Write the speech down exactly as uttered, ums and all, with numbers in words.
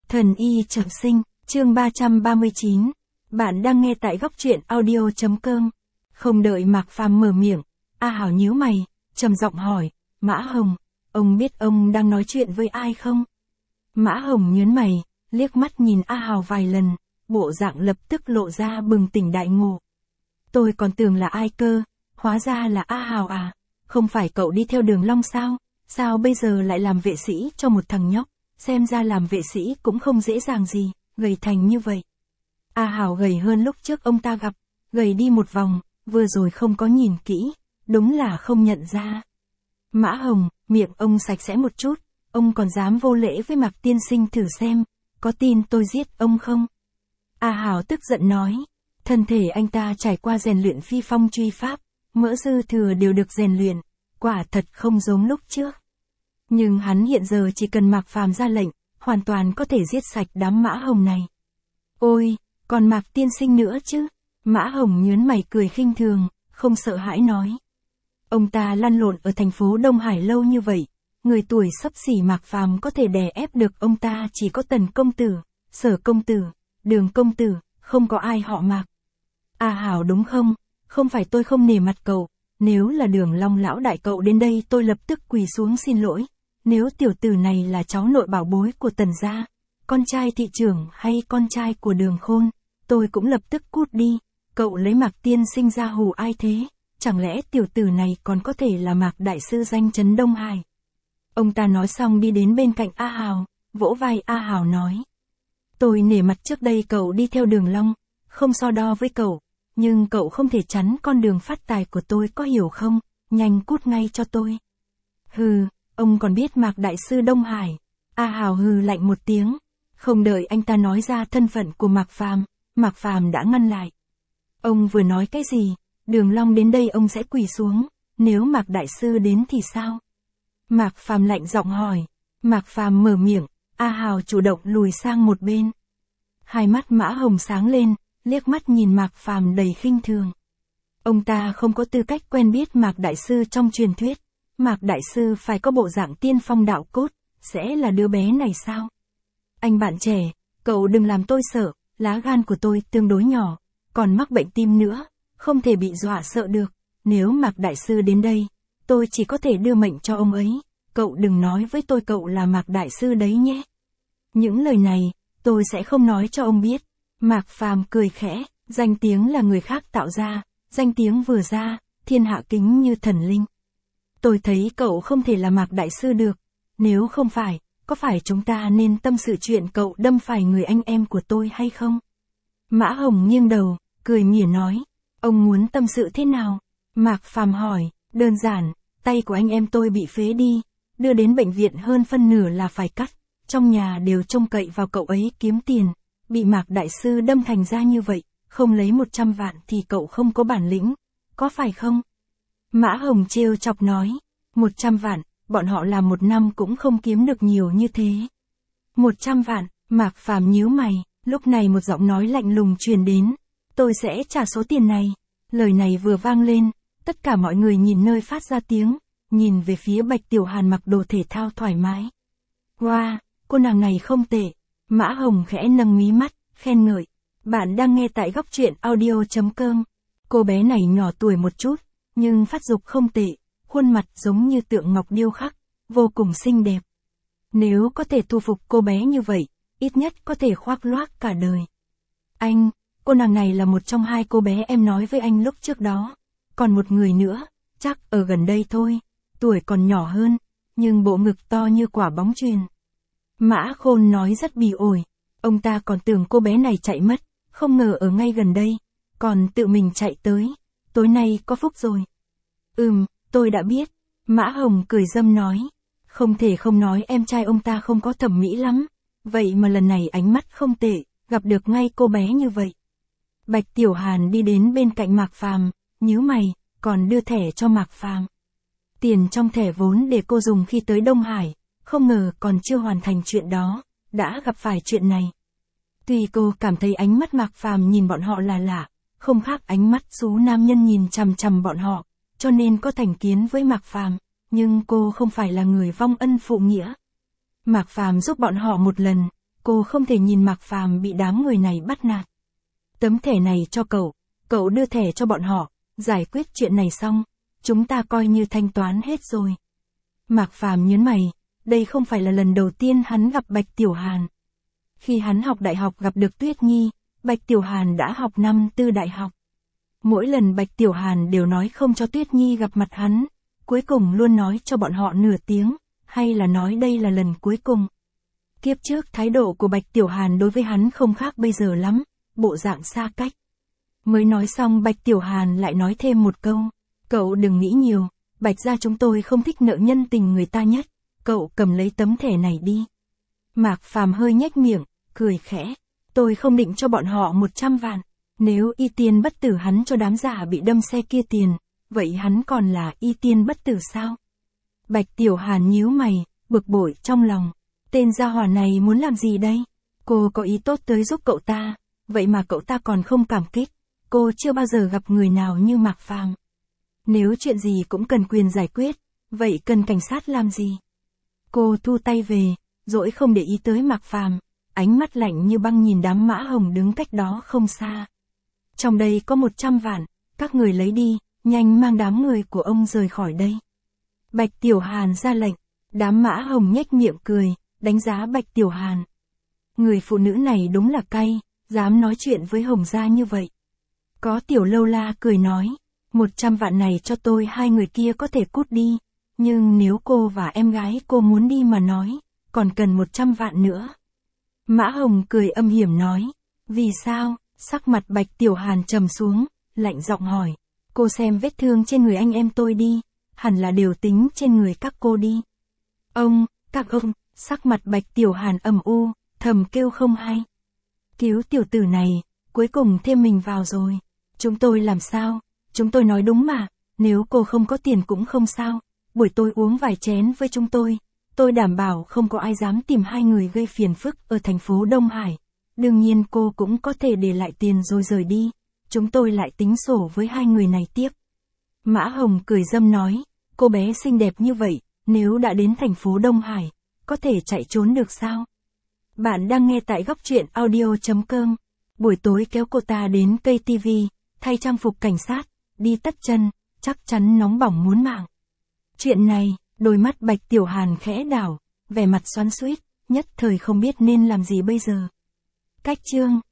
Thần y trọng sinh, chương ba trăm ba mươi chín. Bạn đang nghe tại góc truyện audio.com. Không đợi Mạc Phàm mở miệng, A Hảo nhíu mày, trầm giọng hỏi, Mã Hồng, ông biết ông đang nói chuyện với ai không? Mã Hồng nhớn mày, liếc mắt nhìn A Hảo vài lần, bộ dạng lập tức lộ ra bừng tỉnh đại ngộ. Tôi còn tưởng là ai cơ, hóa ra là A Hảo à, không phải cậu đi theo Đường Long sao, sao bây giờ lại làm vệ sĩ cho một thằng nhóc, xem ra làm vệ sĩ cũng không dễ dàng gì, gầy thành như vậy. A Hảo gầy hơn lúc trước ông ta gặp, gầy đi một vòng, vừa rồi không có nhìn kỹ, đúng là không nhận ra. Mã Hồng, miệng ông sạch sẽ một chút, ông còn dám vô lễ với Mạc tiên sinh thử xem, có tin tôi giết ông không? A Hảo tức giận nói, thân thể anh ta trải qua rèn luyện phi phong truy pháp, mỡ dư thừa đều được rèn luyện, quả thật không giống lúc trước. Nhưng hắn hiện giờ chỉ cần Mạc Phàm ra lệnh, hoàn toàn có thể giết sạch đám Mã Hồng này. Ôi, còn Mạc tiên sinh nữa chứ? Mã Hồng nhớn mày cười khinh thường, không sợ hãi nói. Ông ta lăn lộn ở thành phố Đông Hải lâu như vậy, người tuổi xấp xỉ Mạc Phàm có thể đè ép được ông ta chỉ có Tần công tử, Sở công tử, Đường công tử, không có ai họ Mạc. A Hảo đúng không? Không phải tôi không nể mặt cậu, nếu là Đường Long lão đại cậu đến đây tôi lập tức quỳ xuống xin lỗi. Nếu tiểu tử này là cháu nội bảo bối của Tần gia, con trai thị trưởng hay con trai của Đường Khôn, tôi cũng lập tức cút đi. Cậu lấy Mạc tiên sinh ra hù ai thế? Chẳng lẽ tiểu tử này còn có thể là Mạc đại sư danh chấn Đông Hải? Ông ta nói xong đi đến bên cạnh A Hảo, vỗ vai A Hảo nói. Tôi nể mặt trước đây cậu đi theo Đường Long, không so đo với cậu, nhưng cậu không thể chắn con đường phát tài của tôi có hiểu không? Nhanh cút ngay cho tôi. Hừ, ông còn biết Mạc đại sư Đông Hải? A Hảo hừ lạnh một tiếng, không đợi anh ta nói ra thân phận của Mạc Phàm, Mạc Phàm đã ngăn lại. Ông vừa nói cái gì? Đường Long đến đây ông sẽ quỳ xuống, nếu Mạc đại sư đến thì sao? Mạc Phàm lạnh giọng hỏi. Mạc Phàm mở miệng, A Hảo chủ động lùi sang một bên. Hai mắt Mã Hồng sáng lên, liếc mắt nhìn Mạc Phàm đầy khinh thường. Ông ta không có tư cách quen biết Mạc đại sư trong truyền thuyết. Mạc đại sư phải có bộ dạng tiên phong đạo cốt, sẽ là đứa bé này sao? Anh bạn trẻ, cậu đừng làm tôi sợ, lá gan của tôi tương đối nhỏ, còn mắc bệnh tim nữa, không thể bị dọa sợ được. Nếu Mạc đại sư đến đây, tôi chỉ có thể đưa mệnh cho ông ấy. Cậu đừng nói với tôi cậu là Mạc đại sư đấy nhé. Những lời này, tôi sẽ không nói cho ông biết. Mạc Phàm cười khẽ, danh tiếng là người khác tạo ra, danh tiếng vừa ra, thiên hạ kính như thần linh. Tôi thấy cậu không thể là Mạc đại sư được, nếu không phải, có phải chúng ta nên tâm sự chuyện cậu đâm phải người anh em của tôi hay không? Mã Hồng nghiêng đầu, cười mỉa nói, ông muốn tâm sự thế nào? Mạc Phàm hỏi, đơn giản, tay của anh em tôi bị phế đi, đưa đến bệnh viện hơn phân nửa là phải cắt, trong nhà đều trông cậy vào cậu ấy kiếm tiền, bị Mạc đại sư đâm thành ra như vậy, không lấy một trăm vạn thì cậu không có bản lĩnh, có phải không? Mã Hồng trêu chọc nói, một trăm vạn, bọn họ làm một năm cũng không kiếm được nhiều như thế. Một trăm vạn, Mạc Phàm nhíu mày, lúc này một giọng nói lạnh lùng truyền đến, tôi sẽ trả số tiền này. Lời này vừa vang lên, tất cả mọi người nhìn nơi phát ra tiếng, nhìn về phía Bạch Tiểu Hàn mặc đồ thể thao thoải mái. Wow, cô nàng này không tệ. Mã Hồng khẽ nâng mí mắt, khen ngợi. Bạn đang nghe tại góc truyện audio.com. Cô bé này nhỏ tuổi một chút, nhưng phát dục không tệ, khuôn mặt giống như tượng ngọc điêu khắc, vô cùng xinh đẹp. Nếu có thể thu phục cô bé như vậy, ít nhất có thể khoác loác cả đời. Anh, cô nàng này là một trong hai cô bé em nói với anh lúc trước đó. Còn một người nữa, chắc ở gần đây thôi, tuổi còn nhỏ hơn, nhưng bộ ngực to như quả bóng chuyền. Mã Khôn nói rất bỉ ổi, ông ta còn tưởng cô bé này chạy mất, không ngờ ở ngay gần đây, còn tự mình chạy tới, tối nay có phúc rồi. Ừm, tôi đã biết, Mã Hồng cười dâm nói, không thể không nói em trai ông ta không có thẩm mỹ lắm, vậy mà lần này ánh mắt không tệ, gặp được ngay cô bé như vậy. Bạch Tiểu Hàn đi đến bên cạnh Mạc Phàm, nhíu mày, còn đưa thẻ cho Mạc Phàm. Tiền trong thẻ vốn để cô dùng khi tới Đông Hải, không ngờ còn chưa hoàn thành chuyện đó, đã gặp phải chuyện này. Tuy cô cảm thấy ánh mắt Mạc Phàm nhìn bọn họ là lạ, không khác ánh mắt số nam nhân nhìn chằm chằm bọn họ, cho nên có thành kiến với Mạc Phàm, nhưng cô không phải là người vong ân phụ nghĩa. Mạc Phàm giúp bọn họ một lần, cô không thể nhìn Mạc Phàm bị đám người này bắt nạt. Tấm thẻ này cho cậu, cậu đưa thẻ cho bọn họ, giải quyết chuyện này xong, chúng ta coi như thanh toán hết rồi. Mạc Phàm nhớn mày, đây không phải là lần đầu tiên hắn gặp Bạch Tiểu Hàn. Khi hắn học đại học gặp được Tuyết Nhi, Bạch Tiểu Hàn đã học năm tư đại học. Mỗi lần Bạch Tiểu Hàn đều nói không cho Tuyết Nhi gặp mặt hắn, cuối cùng luôn nói cho bọn họ nửa tiếng, hay là nói đây là lần cuối cùng. Kiếp trước thái độ của Bạch Tiểu Hàn đối với hắn không khác bây giờ lắm, bộ dạng xa cách. Mới nói xong Bạch Tiểu Hàn lại nói thêm một câu, cậu đừng nghĩ nhiều, Bạch gia chúng tôi không thích nợ nhân tình người ta nhất, cậu cầm lấy tấm thẻ này đi. Mạc Phàm hơi nhếch miệng, cười khẽ, tôi không định cho bọn họ một trăm vạn, nếu y tiên bất tử hắn cho đám giả bị đâm xe kia tiền, vậy hắn còn là y tiên bất tử sao? Bạch Tiểu Hàn nhíu mày, bực bội trong lòng, tên gia hỏa này muốn làm gì đây? Cô có ý tốt tới giúp cậu ta, vậy mà cậu ta còn không cảm kích, cô chưa bao giờ gặp người nào như Mạc Phàm. Nếu chuyện gì cũng cần quyền giải quyết, vậy cần cảnh sát làm gì? Cô thu tay về, dỗi không để ý tới Mạc Phàm, ánh mắt lạnh như băng nhìn đám Mã Hồng đứng cách đó không xa. Trong đây có một trăm vạn, các người lấy đi, nhanh mang đám người của ông rời khỏi đây. Bạch Tiểu Hàn ra lệnh, đám Mã Hồng nhếch miệng cười, đánh giá Bạch Tiểu Hàn. Người phụ nữ này đúng là cay, dám nói chuyện với Hồng gia như vậy. Có Tiểu Lâu La cười nói, một trăm vạn này cho tôi, hai người kia có thể cút đi, nhưng nếu cô và em gái cô muốn đi mà nói, còn cần một trăm vạn nữa. Mã Hồng cười âm hiểm nói, vì sao? Sắc mặt Bạch Tiểu Hàn trầm xuống, lạnh giọng hỏi, cô xem vết thương trên người anh em tôi đi, hẳn là đều tính trên người các cô đi. Ông, các ông, sắc mặt Bạch Tiểu Hàn âm u, thầm kêu không hay. Cứu tiểu tử này, cuối cùng thêm mình vào rồi. Chúng tôi làm sao? Chúng tôi nói đúng mà, nếu cô không có tiền cũng không sao, buổi tối uống vài chén với chúng tôi, tôi đảm bảo không có ai dám tìm hai người gây phiền phức ở thành phố Đông Hải. Đương nhiên cô cũng có thể để lại tiền rồi rời đi, chúng tôi lại tính sổ với hai người này tiếp. Mã Hồng cười dâm nói, cô bé xinh đẹp như vậy, nếu đã đến thành phố Đông Hải, có thể chạy trốn được sao? Bạn đang nghe tại góc truyện audio chấm com. Buổi tối kéo cô ta đến cây tivi, thay trang phục cảnh sát, đi tất chân, chắc chắn nóng bỏng muốn mạng. Chuyện này, đôi mắt Bạch Tiểu Hàn khẽ đảo, vẻ mặt xoắn xuýt, nhất thời không biết nên làm gì bây giờ. Cách chương